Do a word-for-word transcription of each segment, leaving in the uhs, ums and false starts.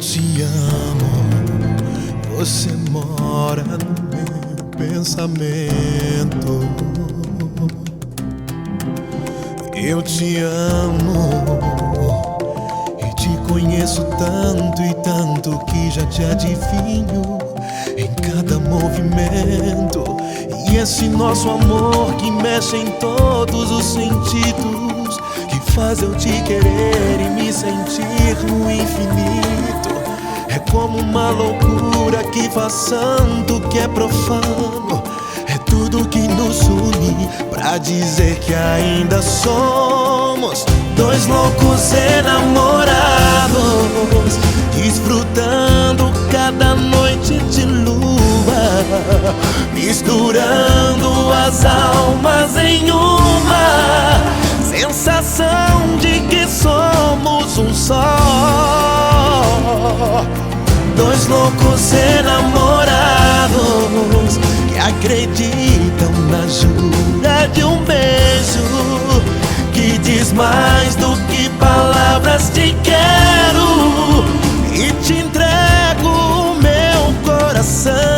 te amo, você mora no meu pensamento. Eu te amo e te conheço tanto e tanto que já te adivinho em cada movimento. E esse nosso amor que mexe em todos os sentidos, que faz eu te querer e me sentir no infinito. É como uma loucura que faz santo que é profano. É tudo que nos une pra dizer que ainda somos dois loucos enamorados, desfrutando cada noite de lua, misturando as almas em uma sensação de que somos um só. Dois loucos enamorados que acreditam na jura de um beijo que diz mais do que palavras. Te quero e te entrego o meu coração.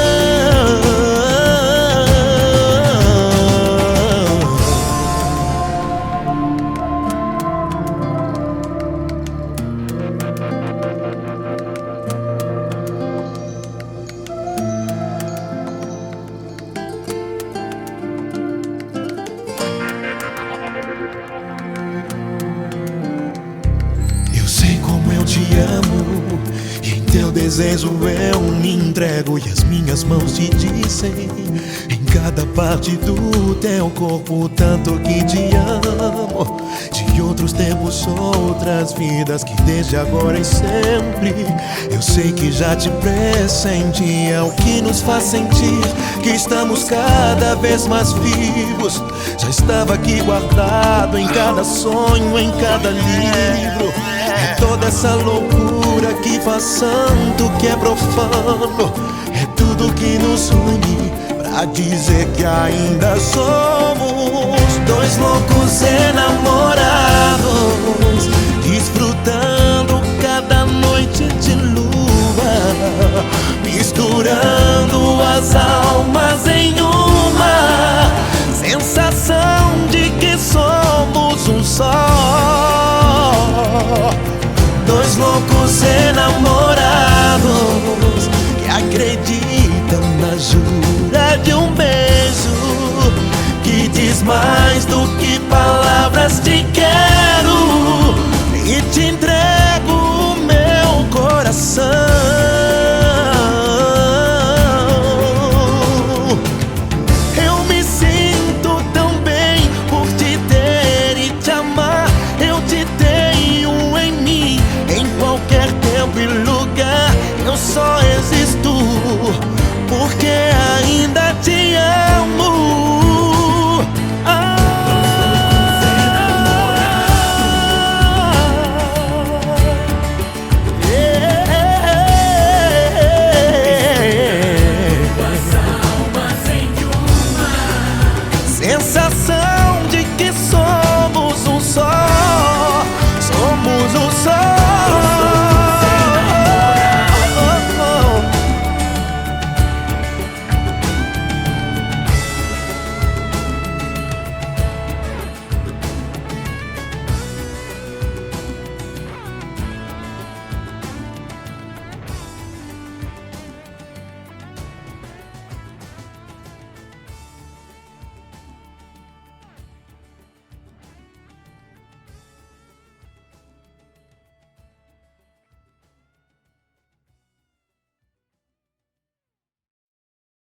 Te amo e em teu desejo eu me entrego, e as minhas mãos te dizem em cada parte do teu corpo tanto que te amo. De outros tempos, outras vidas, que desde agora e sempre eu sei que já te pressenti. É o que nos faz sentir que estamos cada vez mais vivos. Já estava aqui guardado em cada sonho, em cada livro. É toda essa loucura que faz santo que é profano. É tudo que nos une pra dizer que ainda somos dois loucos enamorados, desfrutando cada noite de lua, misturando as almas em uma sensação de que somos um só. Dois loucos enamorados que acreditam na jura de um beijo que diz mais do que palavras. Te quero e te entrego o meu coração. Eu me sinto tão bem por te ter e te amar. Eu te tenho em mim, em qualquer tempo e lugar. Eu só